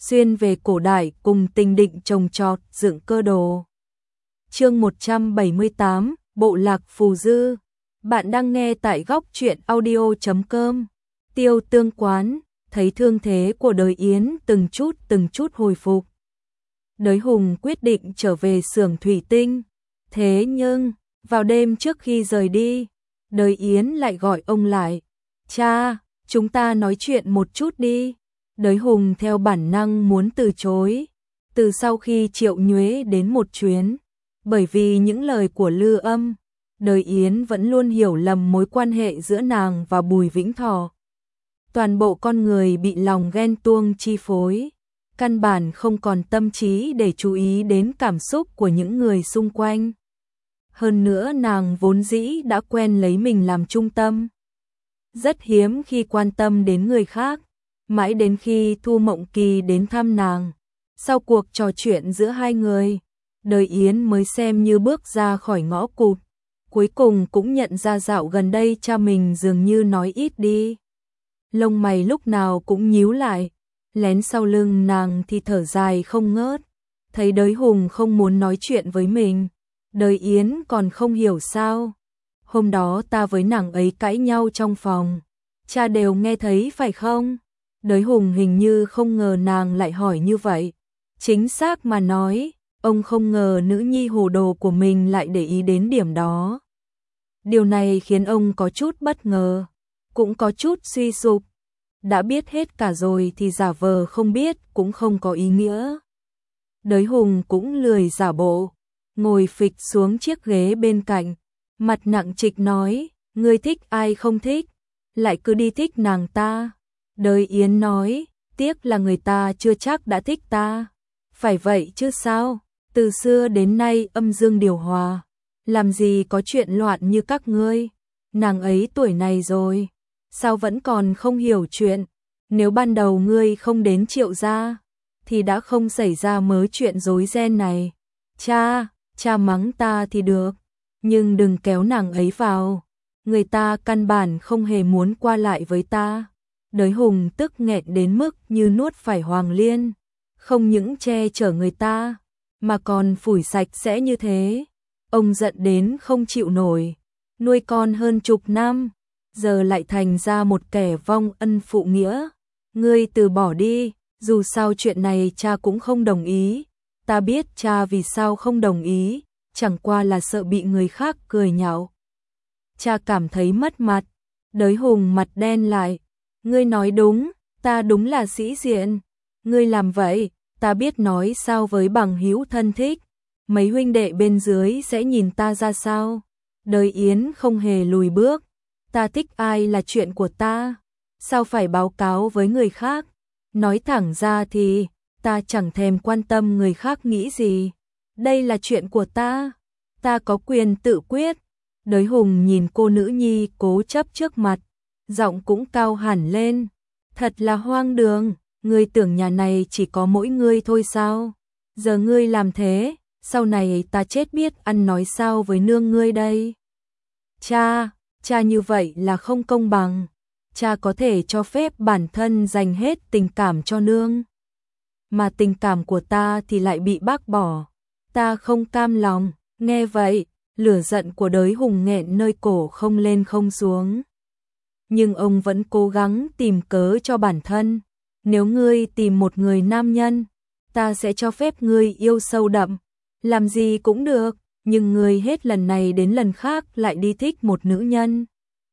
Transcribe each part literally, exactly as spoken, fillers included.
xuyên về cổ đại cùng tình định trồng trọt dựng cơ đồ. Chương một trăm bảy mươi tám, Bộ lạc phù dư. Bạn đang nghe tại góc truyện audio chấm com. Tiêu Tương Quán, thấy thương thế của Đới Yến từng chút từng chút hồi phục. Đới Hùng quyết định trở về xưởng thủy tinh. Thế nhưng, vào đêm trước khi rời đi, Đới Yến lại gọi ông lại. Cha, chúng ta nói chuyện một chút đi. Đới Hùng theo bản năng muốn từ chối. Từ sau khi Triệu Nhuế đến một chuyến, bởi vì những lời của Lư Âm, Đới Yến vẫn luôn hiểu lầm mối quan hệ giữa nàng và Bùi Vĩnh Thọ. Toàn bộ con người bị lòng ghen tuông chi phối, căn bản không còn tâm trí để chú ý đến cảm xúc của những người xung quanh. Hơn nữa nàng vốn dĩ đã quen lấy mình làm trung tâm, rất hiếm khi quan tâm đến người khác, mãi đến khi Thu Mộng Kỳ đến thăm nàng. Sau cuộc trò chuyện giữa hai người, Đới Yến mới xem như bước ra khỏi ngõ cụt, cuối cùng cũng nhận ra dạo gần đây cha mình dường như nói ít đi. Lông mày lúc nào cũng nhíu lại, lén sau lưng nàng thì thở dài không ngớt. Thấy Đới Hùng không muốn nói chuyện với mình, Đới Yến còn không hiểu sao. Hôm đó ta với nàng ấy cãi nhau trong phòng, cha đều nghe thấy phải không? Đới Hùng hình như không ngờ nàng lại hỏi như vậy. Chính xác mà nói, ông không ngờ nữ nhi hồ đồ của mình lại để ý đến điểm đó. Điều này khiến ông có chút bất ngờ, cũng có chút suy sụp. Đã biết hết cả rồi thì giả vờ không biết cũng không có ý nghĩa. Đới Hùng cũng lười giả bộ, ngồi phịch xuống chiếc ghế bên cạnh, mặt nặng trịch nói, ngươi thích ai không thích, lại cứ đi thích nàng ta. Đới Yến nói, tiếc là người ta chưa chắc đã thích ta. Phải vậy chứ sao, từ xưa đến nay âm dương điều hòa, làm gì có chuyện loạn như các ngươi. Nàng ấy tuổi này rồi, sao vẫn còn không hiểu chuyện. Nếu ban đầu ngươi không đến Triệu gia, thì đã không xảy ra mớ chuyện rối ren này. Cha, cha mắng ta thì được, nhưng đừng kéo nàng ấy vào. Người ta căn bản không hề muốn qua lại với ta. Đới Hùng tức nghẹn đến mức như nuốt phải hoàng liên. Không những che chở người ta, mà còn phủi sạch sẽ như thế. Ông giận đến không chịu nổi. Nuôi con hơn chục năm, giờ lại thành ra một kẻ vong ân phụ nghĩa. Ngươi từ bỏ đi, dù sao chuyện này cha cũng không đồng ý. Ta biết cha vì sao không đồng ý, chẳng qua là sợ bị người khác cười nhạo. Cha cảm thấy mất mặt. Đới Hùng mặt đen lại. Ngươi nói đúng, ta đúng là sĩ diện. Ngươi làm vậy, ta biết nói sao với bằng hữu thân thích. Mấy huynh đệ bên dưới sẽ nhìn ta ra sao? Đới Yến không hề lùi bước. Ta thích ai là chuyện của ta, sao phải báo cáo với người khác? Nói thẳng ra thì, ta chẳng thèm quan tâm người khác nghĩ gì. Đây là chuyện của ta, ta có quyền tự quyết. Đới Hùng nhìn cô nữ nhi cố chấp trước mặt, giọng cũng cao hẳn lên. Thật là hoang đường, ngươi tưởng nhà này chỉ có mỗi ngươi thôi sao? Giờ ngươi làm thế, sau này ta chết biết ăn nói sao với nương ngươi đây. Cha, cha như vậy là không công bằng. Cha có thể cho phép bản thân dành hết tình cảm cho nương, mà tình cảm của ta thì lại bị bác bỏ. Ta không cam lòng. Nghe vậy, lửa giận của Đới Hùng nghẹn nơi cổ không lên không xuống. Nhưng ông vẫn cố gắng tìm cớ cho bản thân. Nếu ngươi tìm một người nam nhân, ta sẽ cho phép ngươi yêu sâu đậm, làm gì cũng được, nhưng ngươi hết lần này đến lần khác lại đi thích một nữ nhân.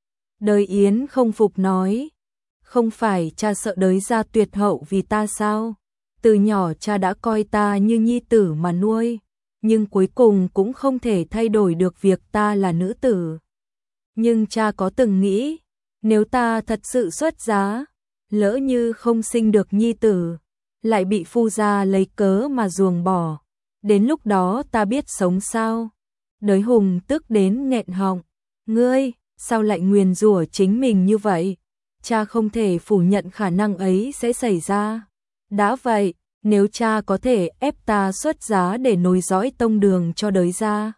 Đới Yến không phục nói, không phải cha sợ Đới gia tuyệt hậu vì ta sao? Từ nhỏ cha đã coi ta như nhi tử mà nuôi, nhưng cuối cùng cũng không thể thay đổi được việc ta là nữ tử. Nhưng cha có từng nghĩ, nếu ta thật sự xuất giá, lỡ như không sinh được nhi tử, lại bị phu gia lấy cớ mà ruồng bỏ, đến lúc đó ta biết sống sao? Đới Hùng tức đến nghẹn họng, ngươi, sao lại nguyền rủa chính mình như vậy? Cha không thể phủ nhận khả năng ấy sẽ xảy ra. Đã vậy, nếu cha có thể ép ta xuất giá để nối dõi tông đường cho Đới gia,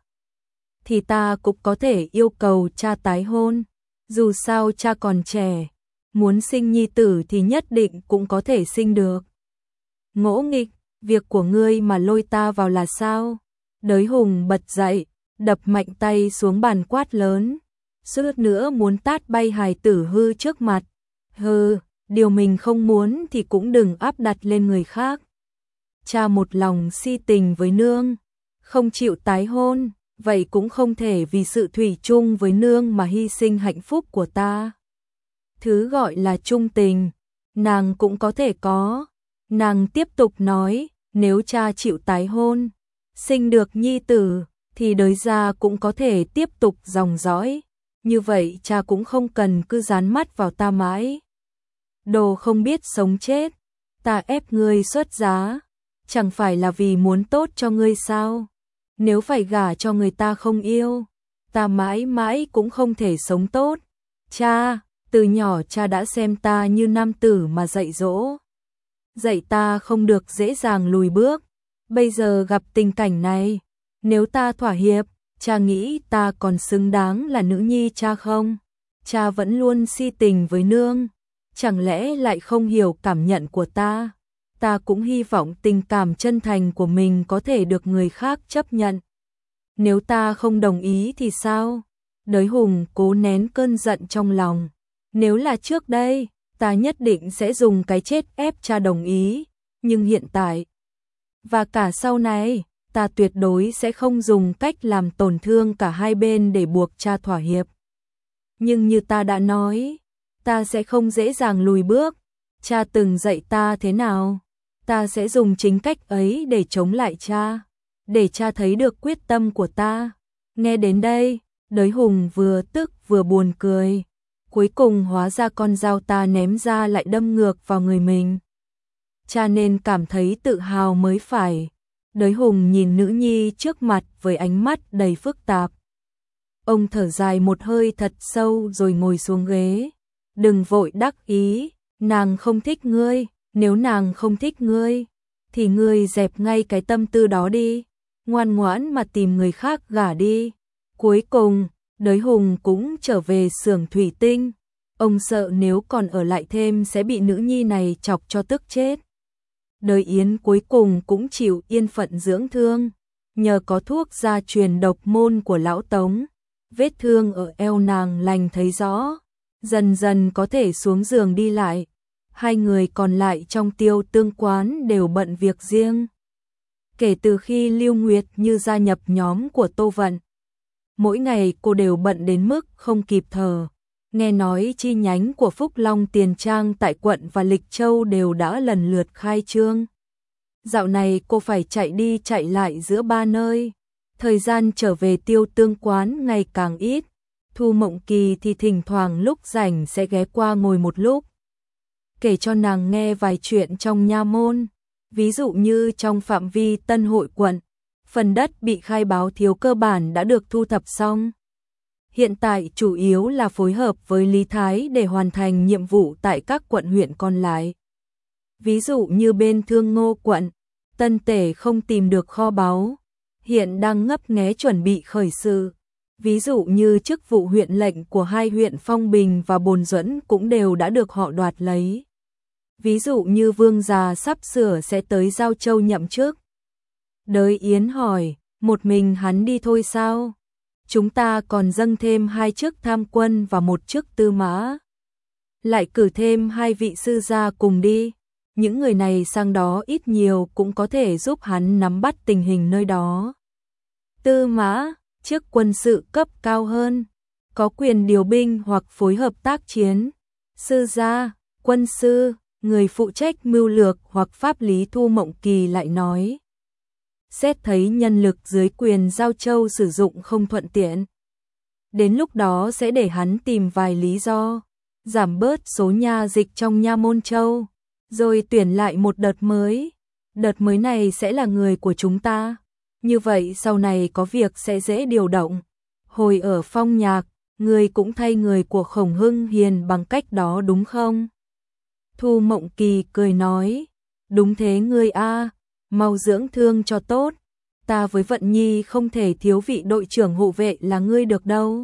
thì ta cũng có thể yêu cầu cha tái hôn. Dù sao cha còn trẻ, muốn sinh nhi tử thì nhất định cũng có thể sinh được. Ngỗ nghịch, việc của ngươi mà lôi ta vào là sao? Đới Hùng bật dậy, đập mạnh tay xuống bàn quát lớn, suýt nữa muốn tát bay hài tử hư trước mặt. Hừ, điều mình không muốn thì cũng đừng áp đặt lên người khác. Cha một lòng si tình với nương, không chịu tái hôn, vậy cũng không thể vì sự thủy chung với nương mà hy sinh hạnh phúc của ta. Thứ gọi là trung tình, nàng cũng có thể có. Nàng tiếp tục nói, nếu cha chịu tái hôn, sinh được nhi tử, thì đời gia cũng có thể tiếp tục dòng dõi. Như vậy cha cũng không cần cứ dán mắt vào ta mãi. Đồ không biết sống chết, ta ép ngươi xuất giá, chẳng phải là vì muốn tốt cho ngươi sao? Nếu phải gả cho người ta không yêu, ta mãi mãi cũng không thể sống tốt. Cha, từ nhỏ cha đã xem ta như nam tử mà dạy dỗ. Dạy ta không được dễ dàng lùi bước. Bây giờ gặp tình cảnh này, nếu ta thỏa hiệp, cha nghĩ ta còn xứng đáng là nữ nhi cha không? Cha vẫn luôn si tình với nương, chẳng lẽ lại không hiểu cảm nhận của ta? Ta cũng hy vọng tình cảm chân thành của mình có thể được người khác chấp nhận. Nếu ta không đồng ý thì sao? Đới Hùng cố nén cơn giận trong lòng. Nếu là trước đây, ta nhất định sẽ dùng cái chết ép cha đồng ý, nhưng hiện tại và cả sau này, ta tuyệt đối sẽ không dùng cách làm tổn thương cả hai bên để buộc cha thỏa hiệp. Nhưng như ta đã nói, ta sẽ không dễ dàng lùi bước. Cha từng dạy ta thế nào, ta sẽ dùng chính cách ấy để chống lại cha, để cha thấy được quyết tâm của ta. Nghe đến đây, Đới Hùng vừa tức vừa buồn cười. Cuối cùng hóa ra con dao ta ném ra lại đâm ngược vào người mình. Cha nên cảm thấy tự hào mới phải. Đới Hùng nhìn nữ nhi trước mặt với ánh mắt đầy phức tạp. Ông thở dài một hơi thật sâu rồi ngồi xuống ghế. Đừng vội đắc ý, nàng không thích ngươi, nếu nàng không thích ngươi, thì ngươi dẹp ngay cái tâm tư đó đi, ngoan ngoãn mà tìm người khác gả đi. Cuối cùng, Đới Hùng cũng trở về xưởng thủy tinh. Ông sợ nếu còn ở lại thêm sẽ bị nữ nhi này chọc cho tức chết. Đới Yến cuối cùng cũng chịu yên phận dưỡng thương. Nhờ có thuốc gia truyền độc môn của lão Tống, vết thương ở eo nàng lành thấy rõ, dần dần có thể xuống giường đi lại. Hai người còn lại trong Tiêu Tương quán đều bận việc riêng. Kể từ khi Lưu Nguyệt Như gia nhập nhóm của Tô Vận, mỗi ngày cô đều bận đến mức không kịp thở. Nghe nói chi nhánh của Phúc Long Tiền Trang tại quận và Lịch Châu đều đã lần lượt khai trương. Dạo này cô phải chạy đi chạy lại giữa ba nơi. Thời gian trở về Tiêu Tương quán ngày càng ít. Thu Mộng Kỳ thì thỉnh thoảng lúc rảnh sẽ ghé qua ngồi một lúc, kể cho nàng nghe vài chuyện trong nha môn. Ví dụ như trong phạm vi Tân Hội quận, phần đất bị khai báo thiếu cơ bản đã được thu thập xong. Hiện tại chủ yếu là phối hợp với Lý Thái để hoàn thành nhiệm vụ tại các quận huyện còn lại. Ví dụ như bên Thương Ngô quận, Tân Tể không tìm được kho báu, hiện đang ngấp nghé chuẩn bị khởi sự. Ví dụ như chức vụ huyện lệnh của hai huyện Phong Bình và Bồn Duẫn cũng đều đã được họ đoạt lấy. Ví dụ như Vương già sắp sửa sẽ tới Giao Châu nhậm chức. Đới Yến hỏi, một mình hắn đi thôi sao? Chúng ta còn dâng thêm hai chức tham quân và một chức tư mã. Lại cử thêm hai vị sư gia cùng đi. Những người này sang đó ít nhiều cũng có thể giúp hắn nắm bắt tình hình nơi đó. Tư mã, chức quân sự cấp cao hơn, có quyền điều binh hoặc phối hợp tác chiến. Sư gia, quân sư, người phụ trách mưu lược hoặc pháp lý. Thu Mộng Kỳ lại nói, xét thấy nhân lực dưới quyền Giao Châu sử dụng không thuận tiện, đến lúc đó sẽ để hắn tìm vài lý do, giảm bớt số nha dịch trong nha môn châu, rồi tuyển lại một đợt mới. Đợt mới này sẽ là người của chúng ta, như vậy sau này có việc sẽ dễ điều động. Hồi ở Phong Nhạc, người cũng thay người của Khổng Hưng Hiền bằng cách đó đúng không? Thu Mộng Kỳ cười nói, đúng thế ngươi a, mau dưỡng thương cho tốt, ta với Vận Nhi không thể thiếu vị đội trưởng hộ vệ là ngươi được đâu.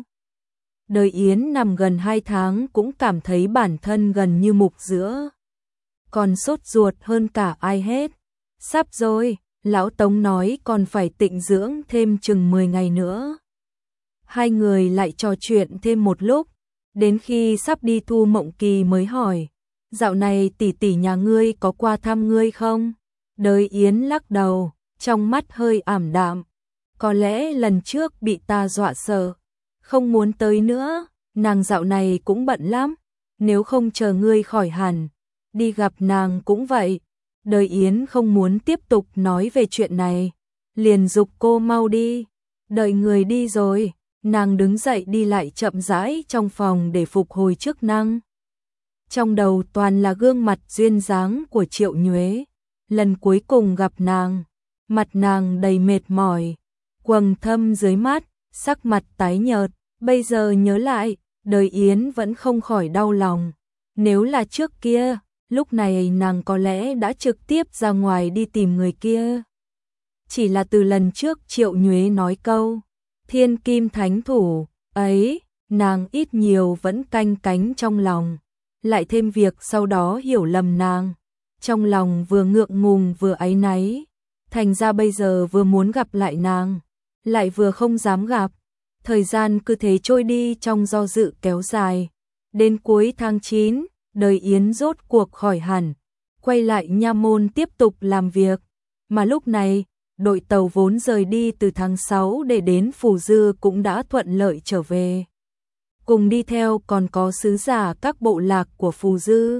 Đới Yến nằm gần hai tháng cũng cảm thấy bản thân gần như mục giữa, còn sốt ruột hơn cả ai hết. Sắp rồi, lão Tống nói còn phải tịnh dưỡng thêm chừng mười ngày nữa. Hai người lại trò chuyện thêm một lúc, đến khi sắp đi Thu Mộng Kỳ mới hỏi, dạo này tỷ tỷ nhà ngươi có qua thăm ngươi không? Đới Yến lắc đầu, trong mắt hơi ảm đạm, có lẽ lần trước bị ta dọa sợ, không muốn tới nữa, nàng dạo này cũng bận lắm, nếu không chờ ngươi khỏi hẳn, đi gặp nàng cũng vậy. Đới Yến không muốn tiếp tục nói về chuyện này, liền giục cô mau đi, đợi người đi rồi, nàng đứng dậy đi lại chậm rãi trong phòng để phục hồi chức năng. Trong đầu toàn là gương mặt duyên dáng của Triệu Nhuế, lần cuối cùng gặp nàng, mặt nàng đầy mệt mỏi, quầng thâm dưới mắt, sắc mặt tái nhợt, bây giờ nhớ lại, Đới Yến vẫn không khỏi đau lòng, nếu là trước kia, lúc này nàng có lẽ đã trực tiếp ra ngoài đi tìm người kia. Chỉ là từ lần trước Triệu Nhuế nói câu thiên kim thánh thủ ấy, nàng ít nhiều vẫn canh cánh trong lòng, lại thêm việc sau đó hiểu lầm nàng, trong lòng vừa ngượng ngùng vừa áy náy, thành ra bây giờ vừa muốn gặp lại nàng, lại vừa không dám gặp. Thời gian cứ thế trôi đi trong do dự kéo dài, đến cuối tháng chín, Đới Yến rốt cuộc khỏi hẳn, quay lại nha môn tiếp tục làm việc, mà lúc này, đội tàu vốn rời đi từ tháng sáu để đến Phù Dư cũng đã thuận lợi trở về. Cùng đi theo còn có sứ giả các bộ lạc của Phù Dư.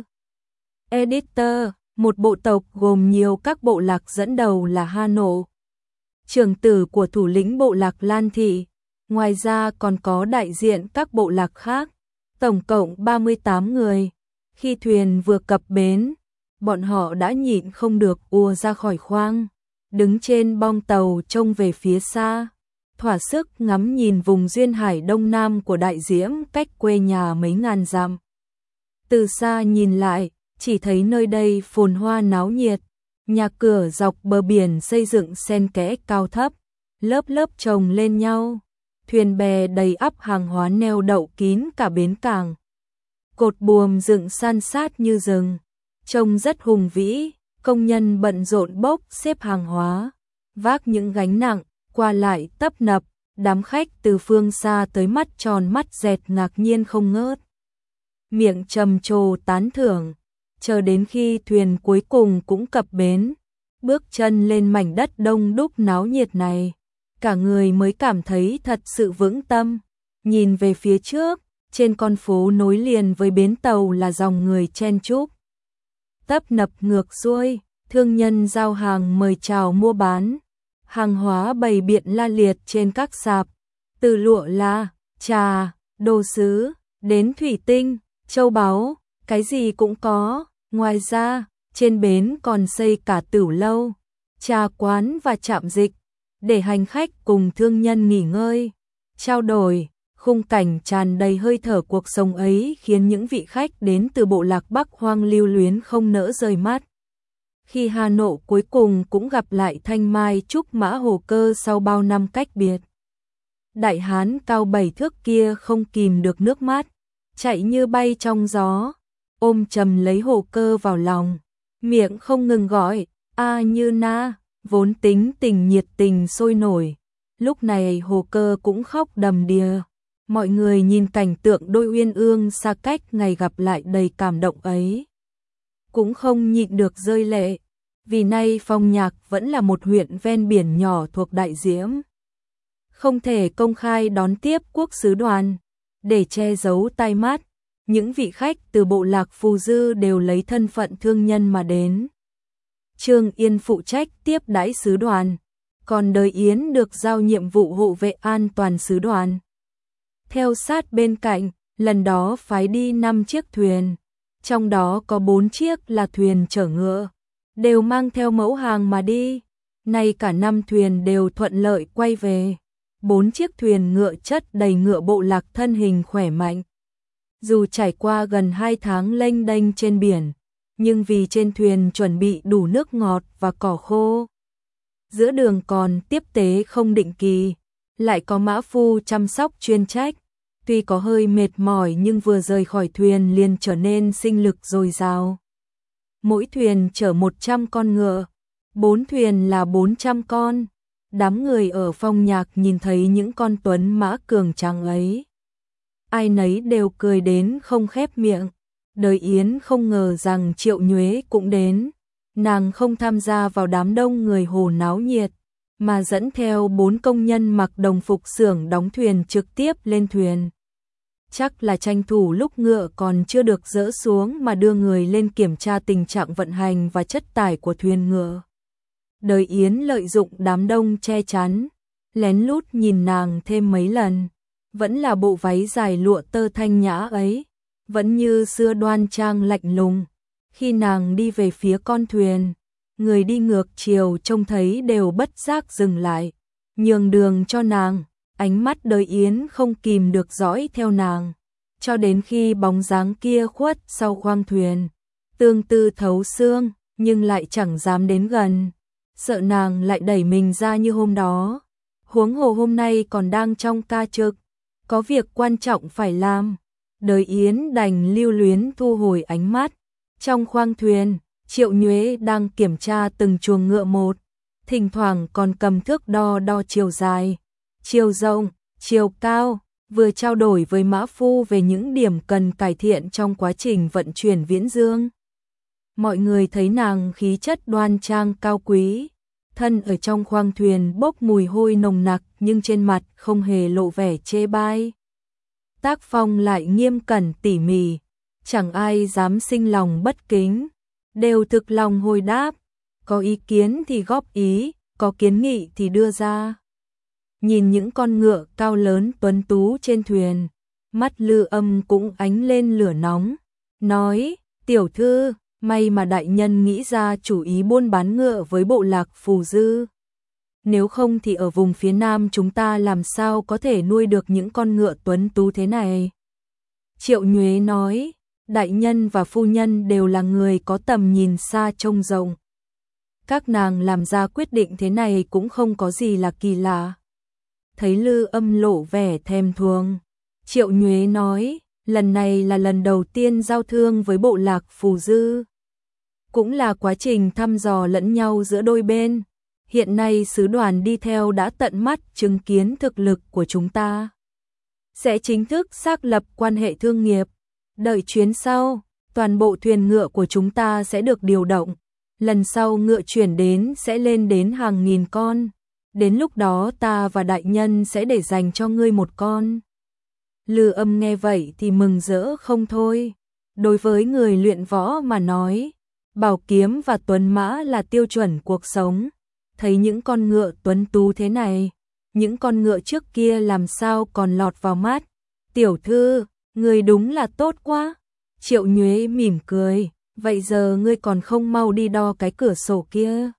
Editor, một bộ tộc gồm nhiều các bộ lạc dẫn đầu là Ha Nộ, trưởng tử của thủ lĩnh bộ lạc Lan Thị, ngoài ra còn có đại diện các bộ lạc khác, tổng cộng ba mươi tám người. Khi thuyền vừa cập bến, bọn họ đã nhịn không được ùa ra khỏi khoang, đứng trên bong tàu trông về phía xa, thỏa sức ngắm nhìn vùng duyên hải đông nam của Đại Diễm cách quê nhà mấy ngàn dặm. Từ xa nhìn lại, chỉ thấy nơi đây phồn hoa náo nhiệt, nhà cửa dọc bờ biển xây dựng xen kẽ cao thấp, lớp lớp chồng lên nhau, thuyền bè đầy ắp hàng hóa neo đậu kín cả bến cảng. Cột buồm dựng san sát như rừng, trông rất hùng vĩ, công nhân bận rộn bốc xếp hàng hóa, vác những gánh nặng, qua lại tấp nập, đám khách từ phương xa tới mắt tròn mắt dẹt ngạc nhiên không ngớt. Miệng trầm trồ tán thưởng, chờ đến khi thuyền cuối cùng cũng cập bến, bước chân lên mảnh đất đông đúc náo nhiệt này, cả người mới cảm thấy thật sự vững tâm, nhìn về phía trước, trên con phố nối liền với bến tàu là dòng người chen chúc. Tấp nập ngược xuôi, thương nhân giao hàng mời chào mua bán, hàng hóa bày biện la liệt trên các sạp, từ lụa la, trà, đồ sứ, đến thủy tinh, châu báu, cái gì cũng có. Ngoài ra, trên bến còn xây cả tửu lâu, trà quán và trạm dịch, để hành khách cùng thương nhân nghỉ ngơi, trao đổi. Khung cảnh tràn đầy hơi thở cuộc sống ấy khiến những vị khách đến từ bộ lạc Bắc Hoang lưu luyến không nỡ rời mắt. Khi Hà Nội cuối cùng cũng gặp lại Thanh Mai Trúc Mã Hồ Cơ sau bao năm cách biệt, đại hán cao bảy thước kia không kìm được nước mắt, chạy như bay trong gió, ôm chầm lấy Hồ Cơ vào lòng, miệng không ngừng gọi, a Như Na, vốn tính tình nhiệt tình sôi nổi. Lúc này Hồ Cơ cũng khóc đầm đìa. Mọi người nhìn cảnh tượng đôi uyên ương xa cách ngày gặp lại đầy cảm động ấy, cũng không nhịn được rơi lệ, vì nay Phong Nhạc vẫn là một huyện ven biển nhỏ thuộc Đại Diễm, không thể công khai đón tiếp quốc sứ đoàn, để che giấu tai mắt, những vị khách từ bộ lạc Phù Dư đều lấy thân phận thương nhân mà đến. Trương Yên phụ trách tiếp đãi sứ đoàn, còn Đới Yến được giao nhiệm vụ hộ vệ an toàn sứ đoàn. Theo sát bên cạnh, lần đó phái đi năm chiếc thuyền, trong đó có bốn chiếc là thuyền chở ngựa, đều mang theo mẫu hàng mà đi. Nay cả năm thuyền đều thuận lợi quay về. Bốn chiếc thuyền ngựa chất đầy ngựa bộ lạc thân hình khỏe mạnh. Dù trải qua gần hai tháng lênh đênh trên biển, nhưng vì trên thuyền chuẩn bị đủ nước ngọt và cỏ khô, giữa đường còn tiếp tế không định kỳ, lại có mã phu chăm sóc chuyên trách, tuy có hơi mệt mỏi nhưng vừa rời khỏi thuyền liền trở nên sinh lực dồi dào. Mỗi thuyền chở một trăm con ngựa, Bốn thuyền là bốn trăm con. Đám người ở phong nhạc nhìn thấy những con tuấn mã cường tráng ấy, ai nấy đều cười đến không khép miệng. Đời Yến không ngờ rằng Triệu Nhuế cũng đến. Nàng không tham gia vào đám đông người hồ náo nhiệt, mà dẫn theo bốn công nhân mặc đồng phục xưởng đóng thuyền trực tiếp lên thuyền. Chắc là tranh thủ lúc ngựa còn chưa được dỡ xuống mà đưa người lên kiểm tra tình trạng vận hành và chất tải của thuyền ngựa. Đời Yến lợi dụng đám đông che chắn, lén lút nhìn nàng thêm mấy lần. Vẫn là bộ váy dài lụa tơ thanh nhã ấy, vẫn như xưa đoan trang lạnh lùng. Khi nàng đi về phía con thuyền, người đi ngược chiều trông thấy đều bất giác dừng lại, nhường đường cho nàng. Ánh mắt Đời Yến không kìm được dõi theo nàng, cho đến khi bóng dáng kia khuất sau khoang thuyền. Tương tư thấu xương, nhưng lại chẳng dám đến gần, sợ nàng lại đẩy mình ra như hôm đó. Huống hồ hôm nay còn đang trong ca trực, có việc quan trọng phải làm. Đời Yến đành lưu luyến thu hồi ánh mắt. Trong khoang thuyền, Triệu Nhuế đang kiểm tra từng chuồng ngựa một, thỉnh thoảng còn cầm thước đo đo chiều dài, chiều rộng, chiều cao, vừa trao đổi với mã phu về những điểm cần cải thiện trong quá trình vận chuyển viễn dương. Mọi người thấy nàng khí chất đoan trang cao quý, thân ở trong khoang thuyền bốc mùi hôi nồng nặc nhưng trên mặt không hề lộ vẻ chê bai. Tác phong lại nghiêm cẩn tỉ mỉ, chẳng ai dám sinh lòng bất kính, đều thực lòng hồi đáp, có ý kiến thì góp ý, có kiến nghị thì đưa ra. Nhìn những con ngựa cao lớn tuấn tú trên thuyền, mắt Lư Âm cũng ánh lên lửa nóng, nói, tiểu thư, may mà đại nhân nghĩ ra chủ ý buôn bán ngựa với bộ lạc Phù Dư. Nếu không thì ở vùng phía nam chúng ta làm sao có thể nuôi được những con ngựa tuấn tú thế này. Triệu Nhuế nói, đại nhân và phu nhân đều là người có tầm nhìn xa trông rộng. Các nàng làm ra quyết định thế này cũng không có gì là kỳ lạ. Thấy Lư Âm lộ vẻ thèm thuồng, Triệu Nhuế nói, lần này là lần đầu tiên giao thương với bộ lạc Phù Dư, cũng là quá trình thăm dò lẫn nhau giữa đôi bên. Hiện nay sứ đoàn đi theo đã tận mắt chứng kiến thực lực của chúng ta, sẽ chính thức xác lập quan hệ thương nghiệp. Đợi chuyến sau, toàn bộ thuyền ngựa của chúng ta sẽ được điều động. Lần sau ngựa chuyển đến sẽ lên đến hàng nghìn con. Đến lúc đó ta và đại nhân sẽ để dành cho ngươi một con. Lư Âm nghe vậy thì mừng rỡ không thôi. Đối với người luyện võ mà nói, bảo kiếm và tuấn mã là tiêu chuẩn cuộc sống. Thấy những con ngựa tuấn tú thế này, những con ngựa trước kia làm sao còn lọt vào mắt. Tiểu thư, người đúng là tốt quá. Triệu Nhuế mỉm cười, vậy giờ ngươi còn không mau đi đo cái cửa sổ kia.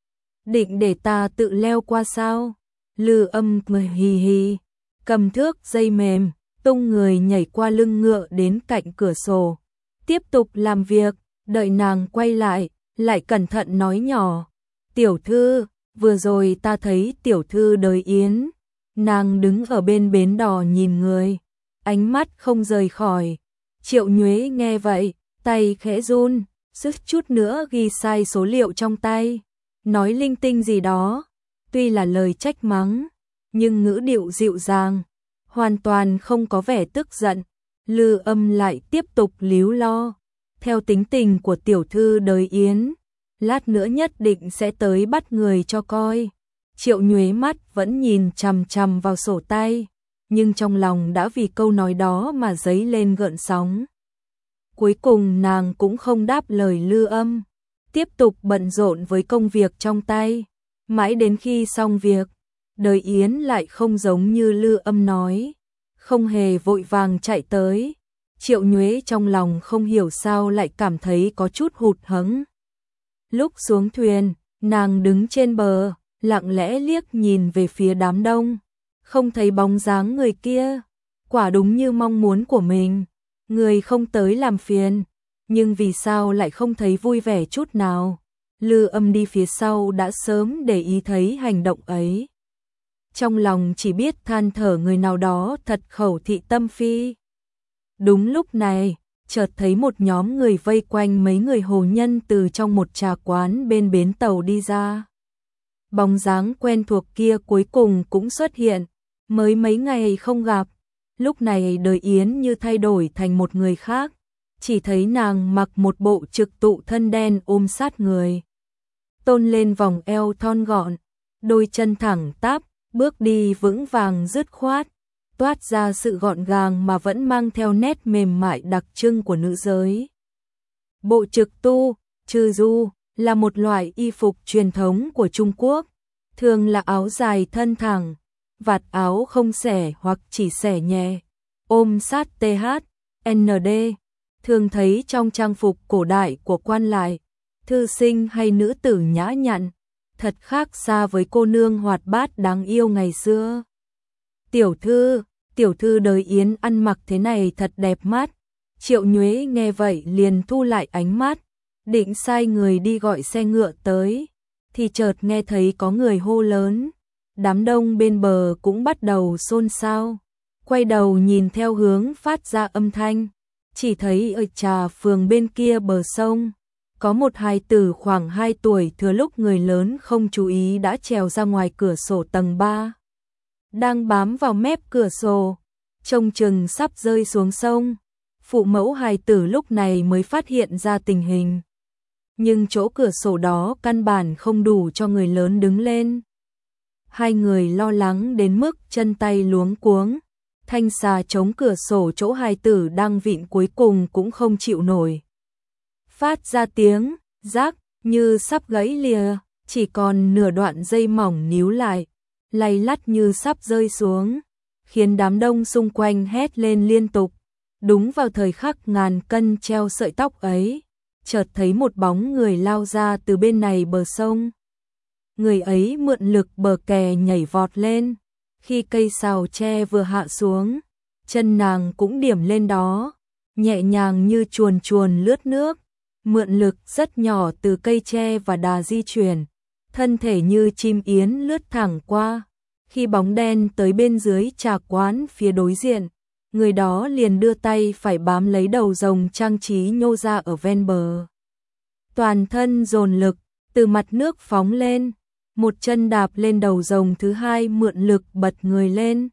Định để ta tự leo qua sao? Lư Âm cười hì hì, cầm thước dây mềm, tung người nhảy qua lưng ngựa đến cạnh cửa sổ. Tiếp tục làm việc, đợi nàng quay lại, lại cẩn thận nói nhỏ, tiểu thư, vừa rồi ta thấy tiểu thư Đời Yến, nàng đứng ở bên bến đò nhìn người, ánh mắt không rời khỏi. Triệu Nhuế nghe vậy, tay khẽ run, suýt chút nữa ghi sai số liệu trong tay, nói linh tinh gì đó, tuy là lời trách mắng, nhưng ngữ điệu dịu dàng, hoàn toàn không có vẻ tức giận. Lư Âm lại tiếp tục líu lo, theo tính tình của tiểu thư Đời Yến, lát nữa nhất định sẽ tới bắt người cho coi. Triệu Nhuế mắt vẫn nhìn chằm chằm vào sổ tay, nhưng trong lòng đã vì câu nói đó mà dấy lên gợn sóng. Cuối cùng nàng cũng không đáp lời Lư Âm, tiếp tục bận rộn với công việc trong tay. Mãi đến khi xong việc, Đời Yến lại không giống như Lư Âm nói, không hề vội vàng chạy tới. Triệu Nhuế trong lòng không hiểu sao lại cảm thấy có chút hụt hẫng. Lúc xuống thuyền, nàng đứng trên bờ, lặng lẽ liếc nhìn về phía đám đông, không thấy bóng dáng người kia. Quả đúng như mong muốn của mình, người không tới làm phiền, nhưng vì sao lại không thấy vui vẻ chút nào. Lư Âm đi phía sau đã sớm để ý thấy hành động ấy, trong lòng chỉ biết than thở người nào đó thật khẩu thị tâm phi. Đúng lúc này, chợt thấy một nhóm người vây quanh mấy người hồ nhân từ trong một trà quán bên bến tàu đi ra. Bóng dáng quen thuộc kia cuối cùng cũng xuất hiện, mới mấy ngày không gặp, lúc này Đời Yến như thay đổi thành một người khác, chỉ thấy nàng mặc một bộ trực tụ thân đen ôm sát người, tôn lên vòng eo thon gọn, đôi chân thẳng tắp, bước đi vững vàng dứt khoát, toát ra sự gọn gàng mà vẫn mang theo nét mềm mại đặc trưng của nữ giới. Bộ trực tu, trừ du, là một loại y phục truyền thống của Trung Quốc, thường là áo dài thân thẳng, vạt áo không xẻ hoặc chỉ xẻ nhẹ, ôm sát tê hát, en đê, thường thấy trong trang phục cổ đại của quan lại, thư sinh hay nữ tử nhã nhặn, thật khác xa với cô nương hoạt bát đáng yêu ngày xưa. Tiểu thư, tiểu thư Đời Yến ăn mặc thế này thật đẹp mắt. Triệu Nhuế nghe vậy liền thu lại ánh mắt, định sai người đi gọi xe ngựa tới, thì chợt nghe thấy có người hô lớn, đám đông bên bờ cũng bắt đầu xôn xao, quay đầu nhìn theo hướng phát ra âm thanh, chỉ thấy ở Trà Phường bên kia bờ sông, có một hài tử khoảng hai tuổi thừa lúc người lớn không chú ý đã trèo ra ngoài cửa sổ tầng ba. Đang bám vào mép cửa sổ, trông chừng sắp rơi xuống sông. Phụ mẫu hài tử lúc này mới phát hiện ra tình hình. Nhưng chỗ cửa sổ đó căn bản không đủ cho người lớn đứng lên. Hai người lo lắng đến mức chân tay luống cuống. Thanh xà chống cửa sổ chỗ hài tử đang vịn cuối cùng cũng không chịu nổi. Phát ra tiếng, rác, như sắp gãy lìa, chỉ còn nửa đoạn dây mỏng níu lại, lay lắt như sắp rơi xuống, khiến đám đông xung quanh hét lên liên tục. Đúng vào thời khắc ngàn cân treo sợi tóc ấy, chợt thấy một bóng người lao ra từ bên này bờ sông. Người ấy mượn lực bờ kè nhảy vọt lên, khi cây sào tre vừa hạ xuống, chân nàng cũng điểm lên đó, nhẹ nhàng như chuồn chuồn lướt nước, mượn lực rất nhỏ từ cây tre và đà di chuyển, thân thể như chim yến lướt thẳng qua. Khi bóng đen tới bên dưới trà quán phía đối diện, người đó liền đưa tay phải bám lấy đầu rồng trang trí nhô ra ở ven bờ. Toàn thân dồn lực, từ mặt nước phóng lên, một chân đạp lên đầu rồng thứ hai mượn lực bật người lên.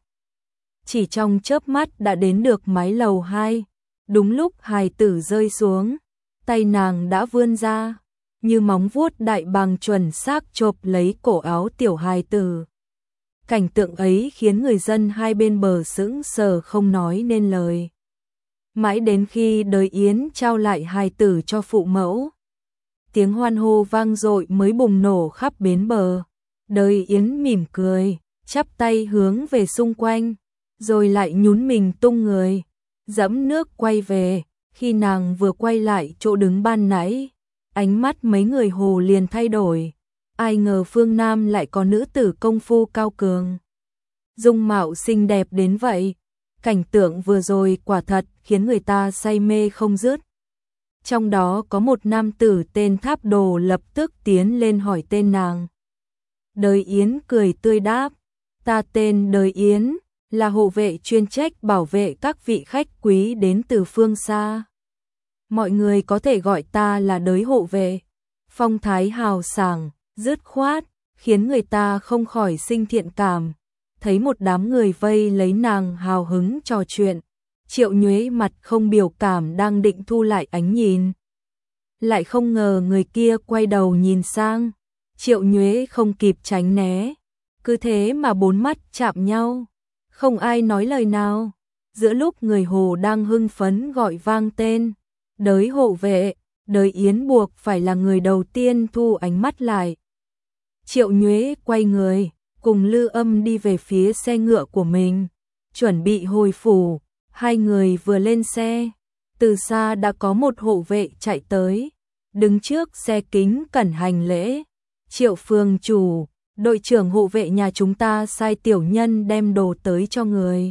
Chỉ trong chớp mắt đã đến được mái lầu hai, đúng lúc hài tử rơi xuống, tay nàng đã vươn ra, như móng vuốt đại bàng chuẩn xác chộp lấy cổ áo tiểu hài tử. Cảnh tượng ấy khiến người dân hai bên bờ sững sờ không nói nên lời. Mãi đến khi Đời Yến trao lại hài tử cho phụ mẫu, tiếng hoan hô vang dội mới bùng nổ khắp bến bờ. Đời Yến mỉm cười, chắp tay hướng về xung quanh, rồi lại nhún mình tung người, dẫm nước quay về. Khi nàng vừa quay lại chỗ đứng ban nãy, ánh mắt mấy người hồ liền thay đổi. Ai ngờ phương Nam lại có nữ tử công phu cao cường, dung mạo xinh đẹp đến vậy. Cảnh tượng vừa rồi quả thật khiến người ta say mê không dứt. Trong đó có một nam tử tên Tháp Đồ lập tức tiến lên hỏi tên nàng. Đời Yến cười tươi đáp, ta tên Đời Yến, là hộ vệ chuyên trách bảo vệ các vị khách quý đến từ phương xa. Mọi người có thể gọi ta là Đới hộ vệ. Phong thái hào sảng, dứt khoát, khiến người ta không khỏi sinh thiện cảm. Thấy một đám người vây lấy nàng hào hứng trò chuyện, Triệu Nhuế mặt không biểu cảm đang định thu lại ánh nhìn. Lại không ngờ người kia quay đầu nhìn sang, Triệu Nhuế không kịp tránh né, cứ thế mà bốn mắt chạm nhau, không ai nói lời nào. Giữa lúc người hồ đang hưng phấn gọi vang tên Đới hộ vệ, Đời Yến buộc phải là người đầu tiên thu ánh mắt lại. Triệu Nhuế quay người, cùng Lư Âm đi về phía xe ngựa của mình, chuẩn bị hồi phủ. Hai người vừa lên xe, từ xa đã có một hộ vệ chạy tới, đứng trước xe kính cẩn hành lễ. Triệu phường chủ, đội trưởng hộ vệ nhà chúng ta sai tiểu nhân đem đồ tới cho người.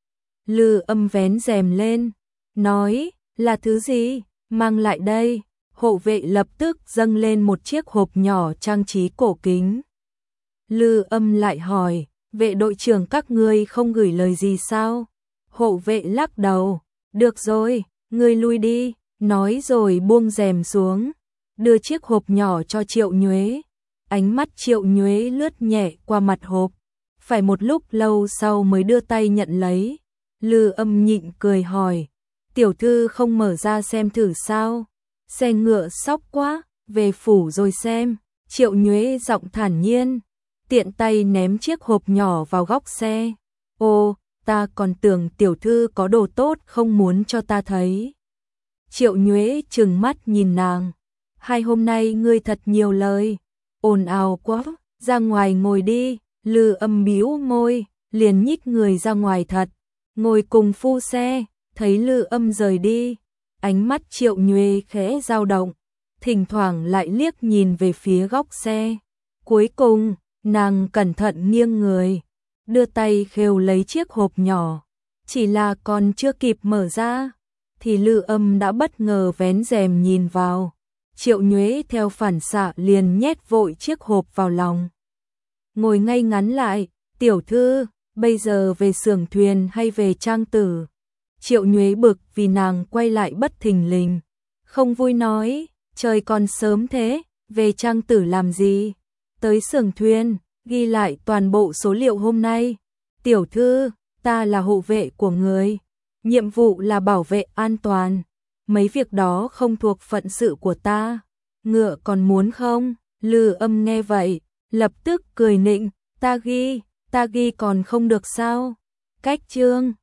Lư Âm vén rèm lên, nói, là thứ gì, mang lại đây. Hộ vệ lập tức dâng lên một chiếc hộp nhỏ trang trí cổ kính. Lư Âm lại hỏi, vệ đội trưởng các ngươi không gửi lời gì sao? Hộ vệ lắc đầu, được rồi, ngươi lui đi, nói rồi buông rèm xuống, đưa chiếc hộp nhỏ cho Triệu Nhuế. Ánh mắt Triệu Nhuế lướt nhẹ qua mặt hộp, phải một lúc lâu sau mới đưa tay nhận lấy. Lư Âm nhịn cười hỏi, tiểu thư không mở ra xem thử sao? Xe ngựa sóc quá, về phủ rồi xem. Triệu Nhuế giọng thản nhiên, tiện tay ném chiếc hộp nhỏ vào góc xe. Ô, ta còn tưởng tiểu thư có đồ tốt không muốn cho ta thấy. Triệu Nhuế trừng mắt nhìn nàng, hai hôm nay ngươi thật nhiều lời, ồn ào quá, ra ngoài ngồi đi. Lư Âm bĩu môi, liền nhích người ra ngoài thật, ngồi cùng phu xe. Thấy Lư Âm rời đi, ánh mắt Triệu Nhuế khẽ dao động, thỉnh thoảng lại liếc nhìn về phía góc xe. Cuối cùng, nàng cẩn thận nghiêng người, đưa tay khều lấy chiếc hộp nhỏ, chỉ là còn chưa kịp mở ra, thì Lư Âm đã bất ngờ vén rèm nhìn vào. Triệu Nhuế theo phản xạ liền nhét vội chiếc hộp vào lòng, ngồi ngay ngắn lại. Tiểu thư, bây giờ về xưởng thuyền hay về trang tử? Triệu Nhuế bực vì nàng quay lại bất thình lình, không vui nói, trời còn sớm thế, về trang tử làm gì? Tới xưởng thuyền, ghi lại toàn bộ số liệu hôm nay. Tiểu thư, ta là hộ vệ của người, nhiệm vụ là bảo vệ an toàn, mấy việc đó không thuộc phận sự của ta. Ngựa còn muốn không? Lư Âm nghe vậy, lập tức cười nịnh, ta ghi, ta ghi còn không được sao? Cách chương